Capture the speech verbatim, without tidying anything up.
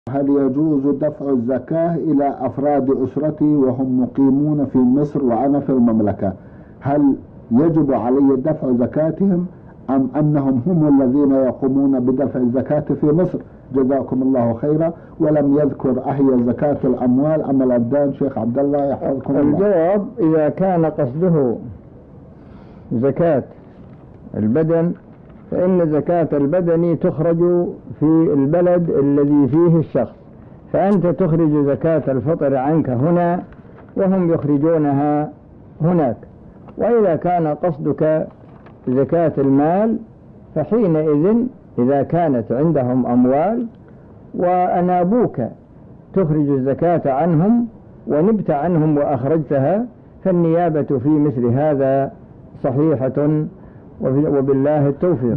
هل يجوز دفع الزكاة إلى أفراد أسرتي وهم مقيمون في مصر وأنا في المملكة؟ هل يجب علي دفع زكاتهم أم أنهم هم الذين يقومون بدفع الزكاة في مصر؟ جزاكم الله خيرا. ولم يذكر أهي زكاة الأموال أم الأبدان. شيخ عبد الله يحفظكم الله. الجواب: إذا كان قصده زكاة البدن فإن زكاة البدن تخرج في البلد الذي فيه الشخص، فأنت تخرج زكاة الفطر عنك هنا وهم يخرجونها هناك. وإذا كان قصدك زكاة المال فحينئذ إذا كانت عندهم أموال وأنابوك تخرج الزكاة عنهم ونبت عنهم وأخرجتها، فالنيابة في مثل هذا صحيحة، وبالله التوفيق.